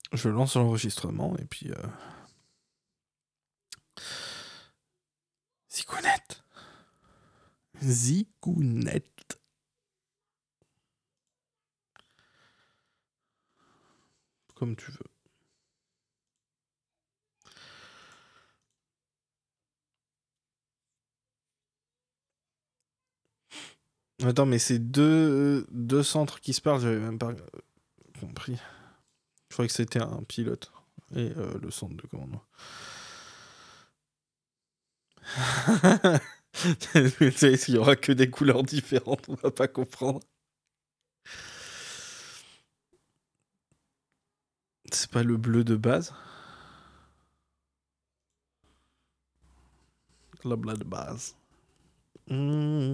Je lance l'enregistrement et puis... Zigounette. Zigounette. Comme tu veux. Attends, mais c'est deux centres qui se parlent, j'avais même pas compris. Je croyais que c'était un pilote et le centre de commandement. Tu sais, s'il y aura que des couleurs différentes, on va pas comprendre. C'est pas le bleu de base? Le bleu de base. Mmh.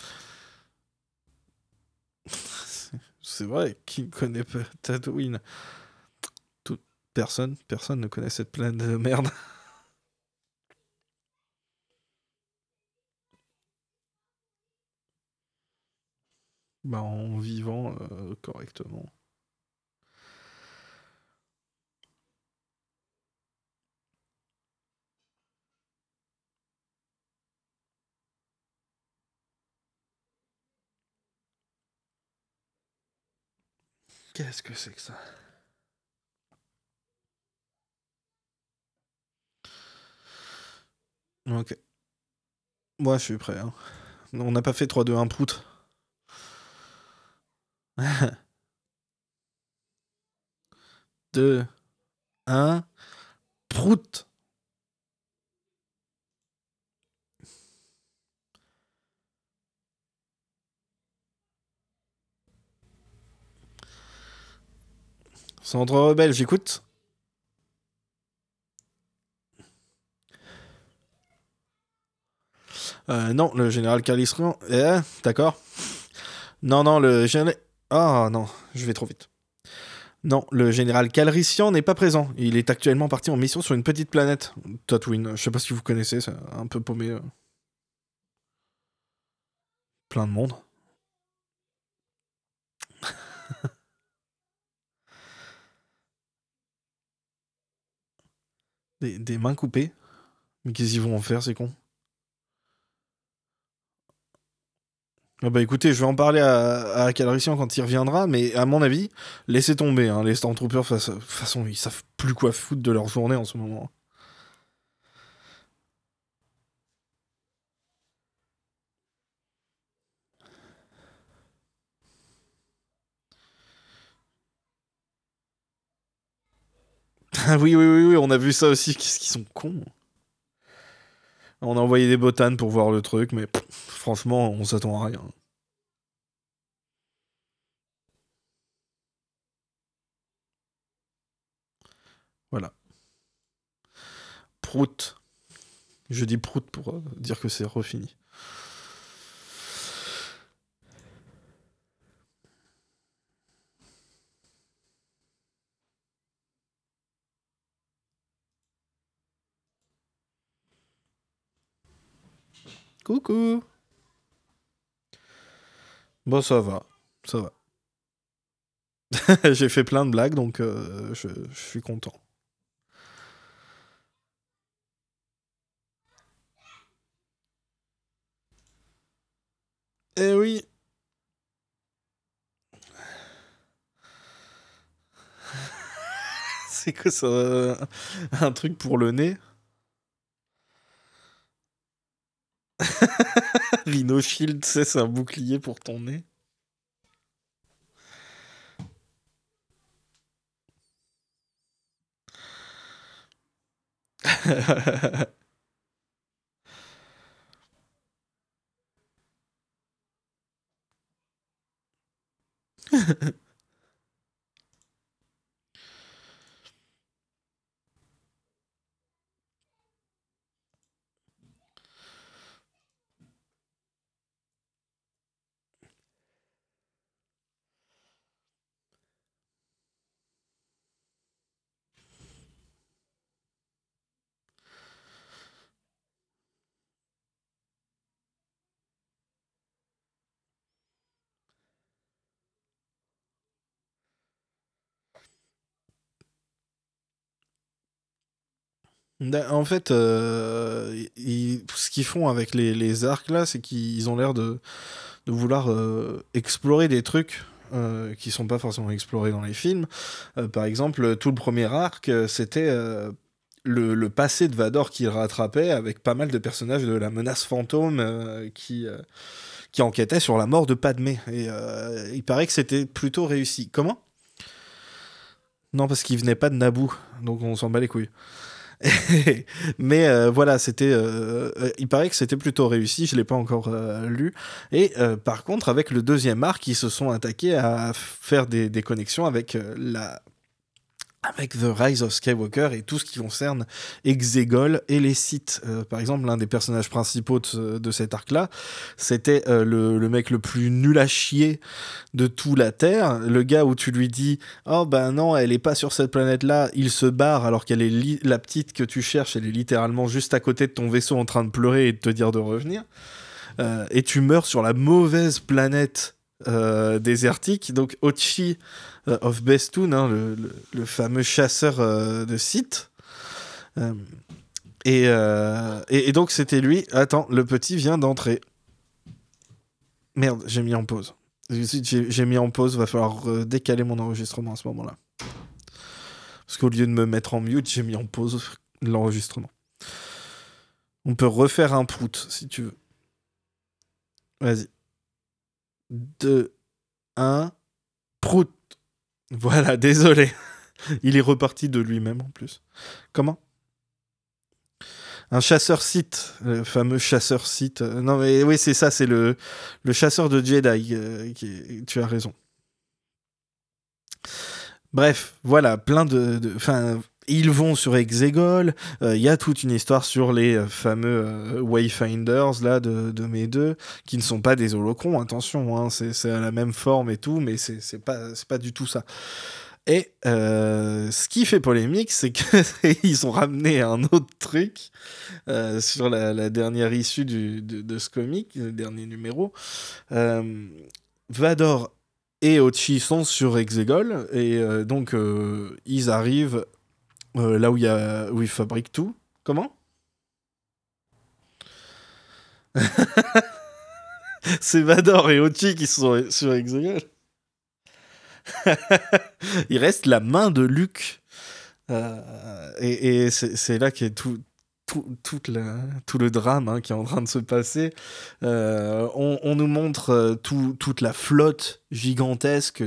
C'est vrai, qui ne connaît pas Tatooine? Tout... Personne ne connaît cette planète de merde. Bah, en vivant correctement. Qu'est-ce que c'est que ça? Ok. Moi, je suis prêt. Hein. On n'a pas fait 3, 2, 1 prout. 2, 1, prout. Centre rebelle, j'écoute. Non, le général Calistran. D'accord. Non, le général. Ah non, je vais trop vite. Non, le général Calrissian n'est pas présent. Il est actuellement parti en mission sur une petite planète, Tatooine. Je sais pas si vous connaissez, c'est un peu paumé. Plein de monde. Des mains coupées. Mais qu'est-ce qu'ils vont en faire, ces cons? Ah bah écoutez, je vais en parler à Calrissian quand il reviendra, mais à mon avis, laissez tomber. Hein, les Stormtroopers, de toute façon, ils savent plus quoi foutre de leur journée en ce moment. Ah oui, on a vu ça aussi. Qu'est-ce qu'ils sont cons. On a envoyé des botanes pour voir le truc, mais franchement, on s'attend à rien. Voilà. Prout. Je dis prout pour dire que c'est refini. Coucou. Bon, ça va. Ça va. J'ai fait plein de blagues, donc je suis content. Eh oui. C'est que ça. Un truc pour le nez. Rhino Shield, c'est un bouclier pour ton nez. En fait, ce qu'ils font avec les arcs là, c'est qu'ils ont l'air de vouloir explorer des trucs qui sont pas forcément explorés dans les films. Par exemple, tout le premier arc, c'était le passé de Vador qui le rattrapait avec pas mal de personnages de la menace fantôme qui enquêtaient sur la mort de Padmé. Et il paraît que c'était plutôt réussi. Comment? Non, parce qu'il venait pas de Naboo, donc on s'en bat les couilles. Mais voilà, il paraît que c'était plutôt réussi, je l'ai pas encore lu. Et par contre, avec le deuxième arc, ils se sont attaqués à faire des connexions avec The Rise of Skywalker et tout ce qui concerne Exegol et les Sith. Par exemple, l'un des personnages principaux de cet arc-là, c'était le mec le plus nul à chier de toute la Terre. Le gars où tu lui dis « Oh ben non, elle est pas sur cette planète-là », il se barre alors qu'elle est la petite que tu cherches, elle est littéralement juste à côté de ton vaisseau en train de pleurer et de te dire de revenir. Et tu meurs sur la mauvaise planète désertique. Donc Ochi of Bestoon, hein, le fameux chasseur de Sith. Et donc c'était lui. Attends, le petit vient d'entrer. Merde, j'ai mis en pause. J'ai mis en pause, va falloir décaler mon enregistrement à ce moment-là. Parce qu'au lieu de me mettre en mute, j'ai mis en pause l'enregistrement. On peut refaire un prout si tu veux. Vas-y. 2, 1, prout. Voilà, désolé. Il est reparti de lui-même en plus. Comment? Un chasseur Sith, le fameux chasseur Sith. Non mais oui, c'est ça, c'est le chasseur de Jedi. Tu as raison. Bref, voilà, plein enfin, ils vont sur Exegol. Il y a toute une histoire sur les fameux Wayfinders là de mes deux, qui ne sont pas des holocrons. Attention, hein, c'est à la même forme et tout, mais c'est pas du tout ça. Et ce qui fait polémique, c'est qu'ils ont ramené un autre truc sur la dernière issue de ce comic, le dernier numéro. Vador et Ochi sont sur Exegol, et donc ils arrivent là où ils fabriquent tout. Comment? C'est Vador et Ochi qui sont sur Exegol. Il reste la main de Luke. Et c'est là qu'est tout le drame hein, qui est en train de se passer. On nous montre toute la flotte gigantesque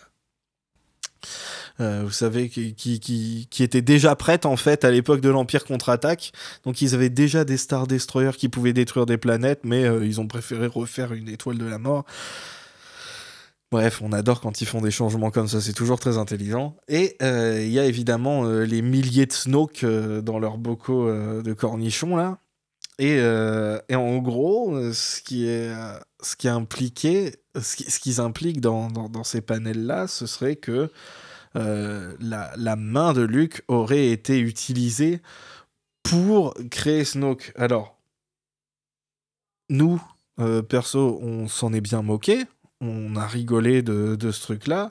vous savez, qui était déjà prête en fait à l'époque de l'Empire contre-attaque. Donc ils avaient déjà des Star Destroyers qui pouvaient détruire des planètes, mais ils ont préféré refaire une étoile de la mort. Bref, on adore quand ils font des changements comme ça, c'est toujours très intelligent. Et il y a évidemment les milliers de Snoke dans leurs bocaux de cornichons là. Et en gros, ce qui est impliqué, ce qu'ils impliquent dans ces panels-là, ce serait que la main de Luke aurait été utilisée pour créer Snoke. Alors, nous, perso, on s'en est bien moqué. On a rigolé de ce truc-là.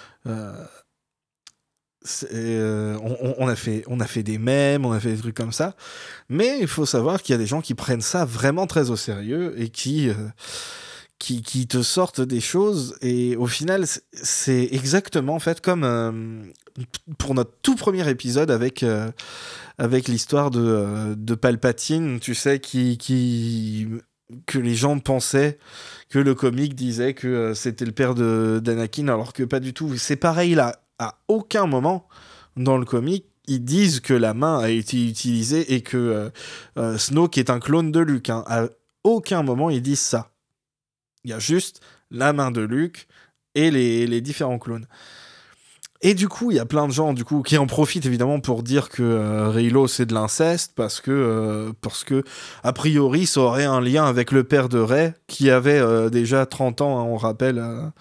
On a fait des mèmes, on a fait des trucs comme ça. Mais il faut savoir qu'il y a des gens qui prennent ça vraiment très au sérieux et qui te sortent des choses. Et au final, c'est exactement en fait comme pour notre tout premier épisode avec l'histoire de Palpatine, tu sais, que les gens pensaient que le comic disait que c'était le père d'Anakin, alors que pas du tout. C'est pareil là, à aucun moment dans le comic, ils disent que la main a été utilisée et que Snoke est un clone de Luke. Hein. À aucun moment, ils disent ça. Il y a juste la main de Luke et les différents clones. Et du coup, il y a plein de gens qui en profitent évidemment pour dire que Reylo c'est de l'inceste parce que a priori ça aurait un lien avec le père de Rey qui avait déjà 30 ans, hein, on rappelle,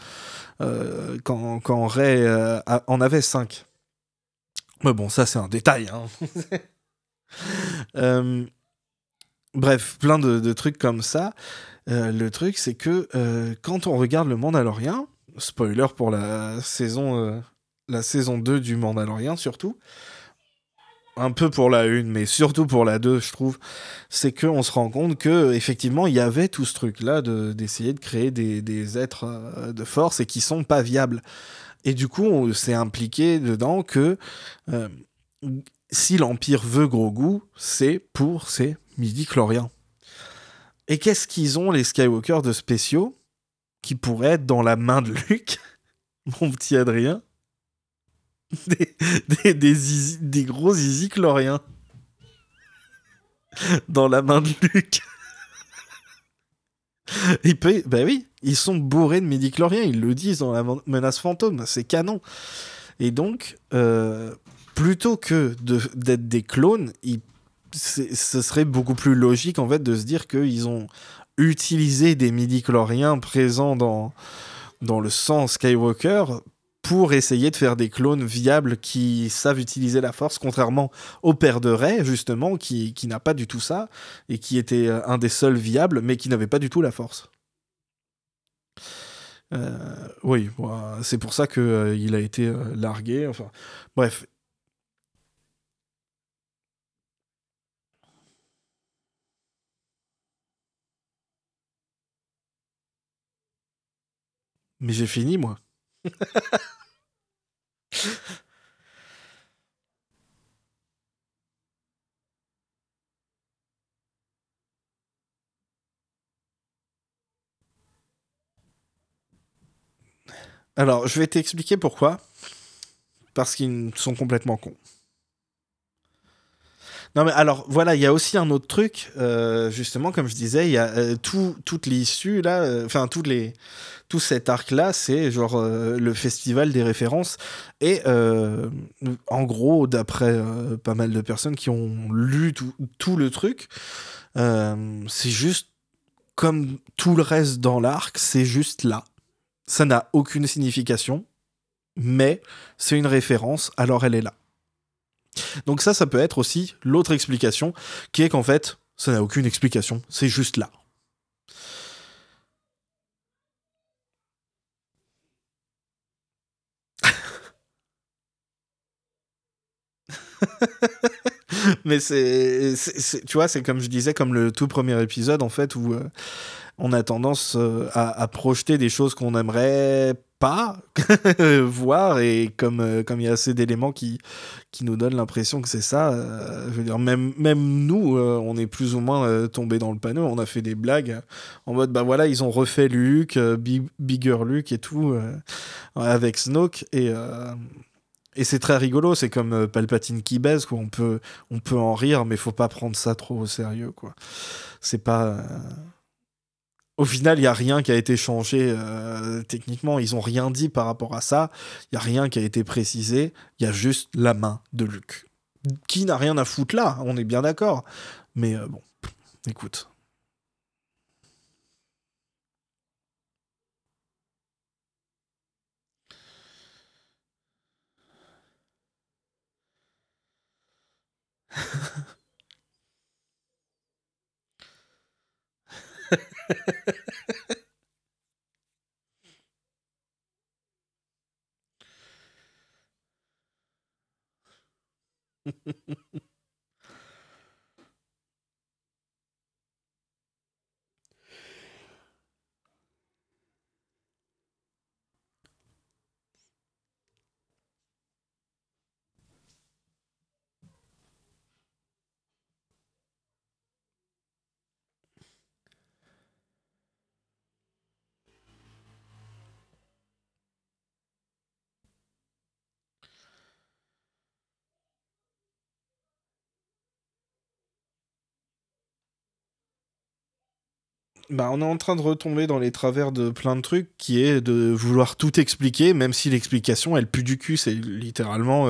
quand Rey en avait 5. Mais bon, ça c'est un détail. Hein. Bref, plein de trucs comme ça. Le truc c'est que quand on regarde le Mandalorian, spoiler pour la saison 2 du Mandalorian surtout, un peu pour la une, mais surtout pour la 2, je trouve, c'est qu'on se rend compte que effectivement il y avait tout ce truc-là d'essayer de créer des êtres de force et qui sont pas viables. Et du coup, on s'est impliqué dedans que euh, si l'Empire veut Grogu, c'est pour ces midi-chloriens. Et qu'est-ce qu'ils ont, les Skywalker, de spéciaux qui pourraient être dans la main de Luke, mon petit Adrien? des, des gros zizi chloriens dans la main de Luke. Bah oui, ils sont bourrés de midi-chloriens, ils le disent dans la menace fantôme, c'est canon. Et donc, plutôt que d'être des clones, ce serait beaucoup plus logique en fait de se dire qu'ils ont utilisé des midi-chloriens présents dans le sang Skywalker pour essayer de faire des clones viables qui savent utiliser la force, contrairement au père de Rey, justement, qui n'a pas du tout ça, et qui était un des seuls viables, mais qui n'avait pas du tout la force. Oui, c'est pour ça qu'il a été largué. Enfin, bref. Mais j'ai fini, moi. Alors, je vais t'expliquer pourquoi. Parce qu'ils sont complètement cons. Non mais alors voilà, il y a aussi un autre truc, justement comme je disais, il y a toute l'issue là, enfin tout cet arc là, c'est genre le festival des références et en gros d'après pas mal de personnes qui ont lu tout le truc, c'est juste comme tout le reste dans l'arc, c'est juste là. Ça n'a aucune signification, mais c'est une référence, alors elle est là. Donc ça peut être aussi l'autre explication, qui est qu'en fait, ça n'a aucune explication, c'est juste là. Mais tu vois, c'est comme je disais, comme le tout premier épisode, en fait, où on a tendance à projeter des choses qu'on aimerait pas voir, et comme il y a assez d'éléments qui nous donnent l'impression que c'est ça, je veux dire, même nous, on est plus ou moins tombés dans le panneau, on a fait des blagues en mode, bah voilà, ils ont refait Luke, Bigger Luke et tout, avec Snoke, et c'est très rigolo, c'est comme Palpatine qui baise, quoi. On peut en rire, mais faut pas prendre ça trop au sérieux, quoi. C'est pas. Au final, il y a rien qui a été changé techniquement. Ils ont rien dit par rapport à ça. Il y a rien qui a été précisé. Il y a juste la main de Luke, qui n'a rien à foutre là. On est bien d'accord. Mais bon, écoute. Bah, on est en train de retomber dans les travers de plein de trucs, qui est de vouloir tout expliquer, même si l'explication, elle pue du cul. C'est littéralement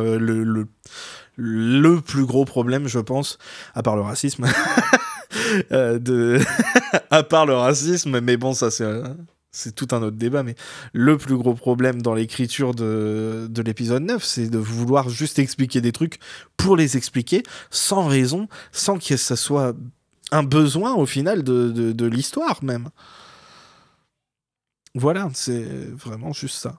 le plus gros problème, je pense, à part le racisme. De... à part le racisme, mais bon, ça c'est tout un autre débat, mais le plus gros problème dans l'écriture de l'épisode 9, c'est de vouloir juste expliquer des trucs pour les expliquer, sans raison, sans que ça soit un besoin au final de l'histoire même. Voilà, c'est vraiment juste ça.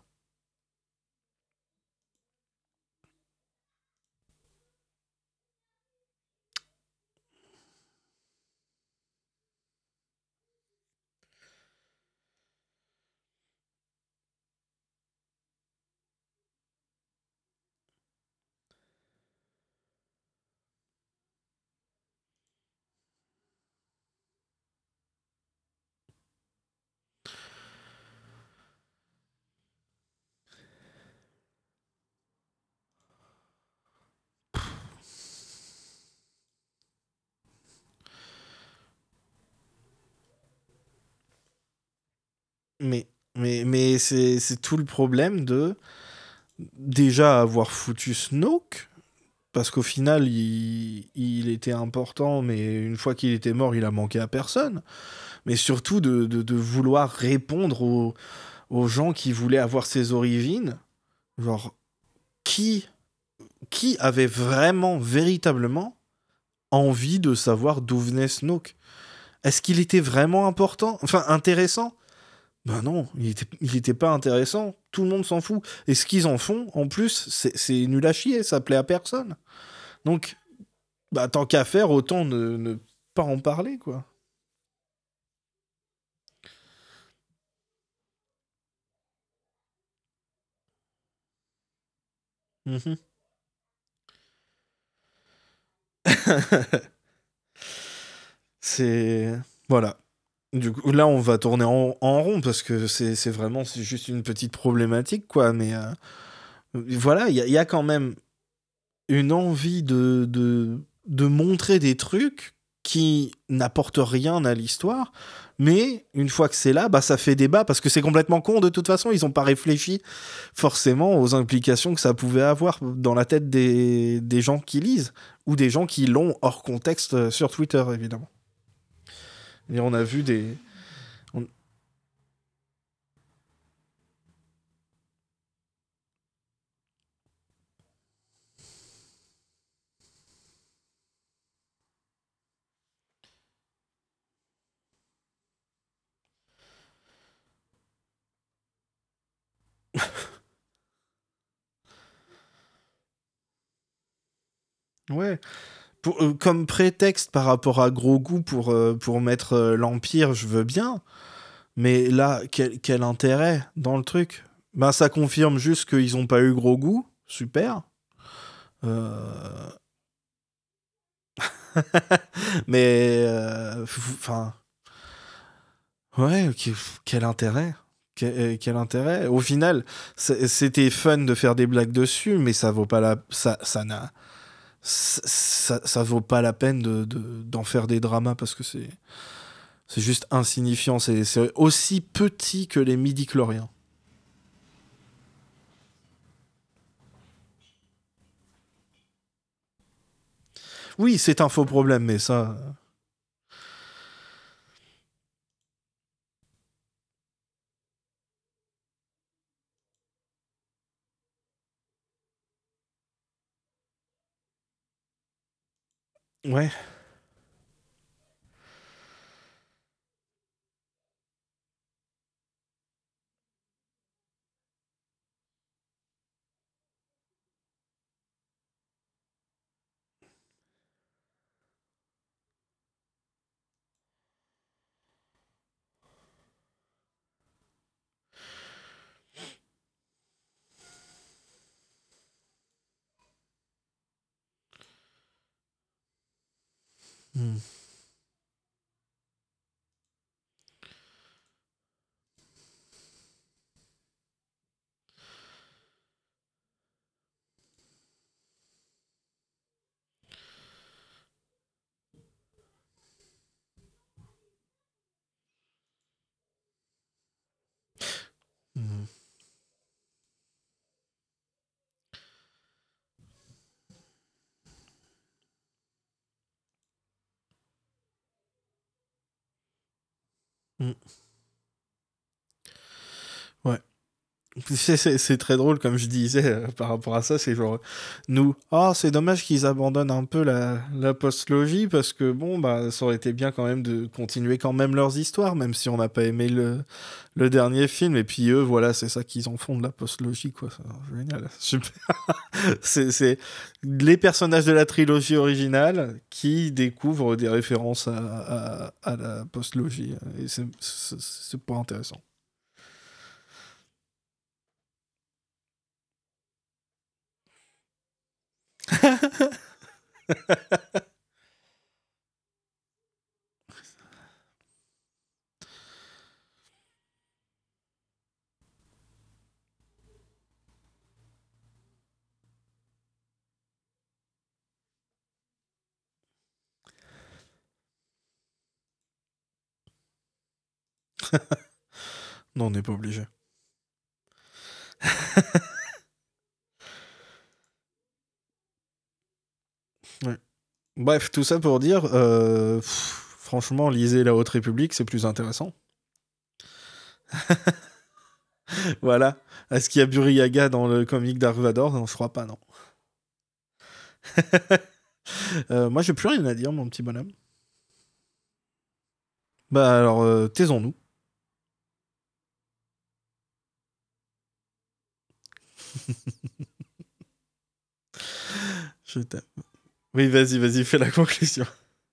Et c'est tout le problème de déjà avoir foutu Snoke, parce qu'au final, il était important, mais une fois qu'il était mort, il a manqué à personne. Mais surtout de vouloir répondre aux gens qui voulaient avoir ses origines. Genre, qui, qui avait vraiment, véritablement envie de savoir d'où venait Snoke? Est-ce qu'il était vraiment important? Enfin, intéressant? Ben non, il était pas intéressant. Tout le monde s'en fout. Et ce qu'ils en font, en plus, c'est nul à chier. Ça plaît à personne. Donc, bah, tant qu'à faire, autant ne pas en parler, quoi. Mhm. C'est... Voilà. Du coup, là, on va tourner en rond parce que c'est juste une petite problématique, quoi. Mais voilà, il y a quand même une envie de montrer des trucs qui n'apportent rien à l'histoire. Mais une fois que c'est là, bah, ça fait débat parce que c'est complètement con de toute façon. Ils n'ont pas réfléchi forcément aux implications que ça pouvait avoir dans la tête des gens qui lisent ou des gens qui l'ont hors contexte sur Twitter, évidemment. Et on a vu des. on- Ouais. Comme prétexte par rapport à Grogu pour mettre l'Empire, je veux bien. Mais là, quel intérêt dans le truc? Ben, ça confirme juste qu'ils ont pas eu Grogu. Super. Euh, Mais. Enfin. Ouais, quel intérêt? Quel intérêt? Au final, c'était fun de faire des blagues dessus, mais ça vaut pas la. Ça n'a. Ça vaut pas la peine d'en faire des dramas parce que c'est juste insignifiant. C'est aussi petit que les midi-chloriens. Oui, c'est un faux problème, mais ça. Ouais. Hmm. Hmm. Hmm. Ouais. C'est très drôle, comme je disais par rapport à ça. C'est genre, nous, oh, c'est dommage qu'ils abandonnent un peu la postlogie parce que bon, bah, ça aurait été bien quand même de continuer quand même leurs histoires, même si on n'a pas aimé le dernier film. Et puis eux, voilà, c'est ça qu'ils en font de la postlogie, quoi. C'est génial. Super. C'est les personnages de la trilogie originale qui découvrent des références à la postlogie. Et c'est pas intéressant. Non, on n'est pas obligé. Ouais. Bref, tout ça pour dire, franchement, lisez La Haute République, c'est plus intéressant. Voilà. Est-ce qu'il y a Buriaga dans le comic Dark Vador? Non, je crois pas, non. Moi, j'ai plus rien à dire, mon petit bonhomme. Bah alors, taisons-nous. Je t'aime. Oui, vas-y, fais la conclusion.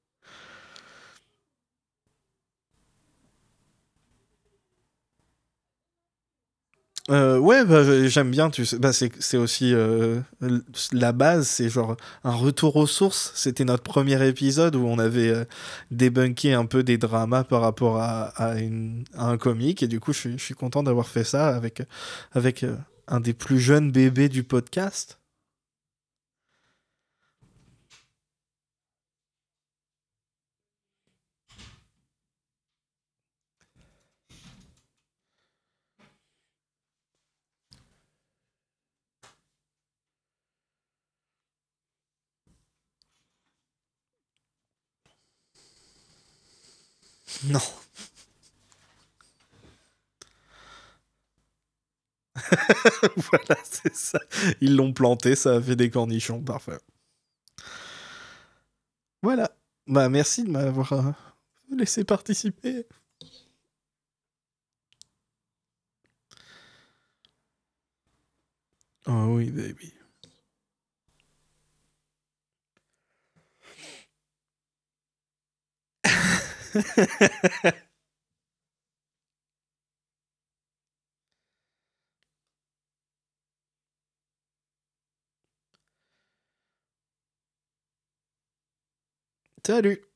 Ouais, bah, j'aime bien, tu sais. Bah, c'est aussi la base, c'est genre un retour aux sources. C'était notre premier épisode où on avait débunké un peu des dramas par rapport à un comique. Et du coup, je suis content d'avoir fait ça avec un des plus jeunes bébés du podcast. Non. Voilà, c'est ça. Ils l'ont planté, ça a fait des cornichons, parfait. Voilà. Bah, merci de m'avoir laissé participer. Oh oui, baby. Salut.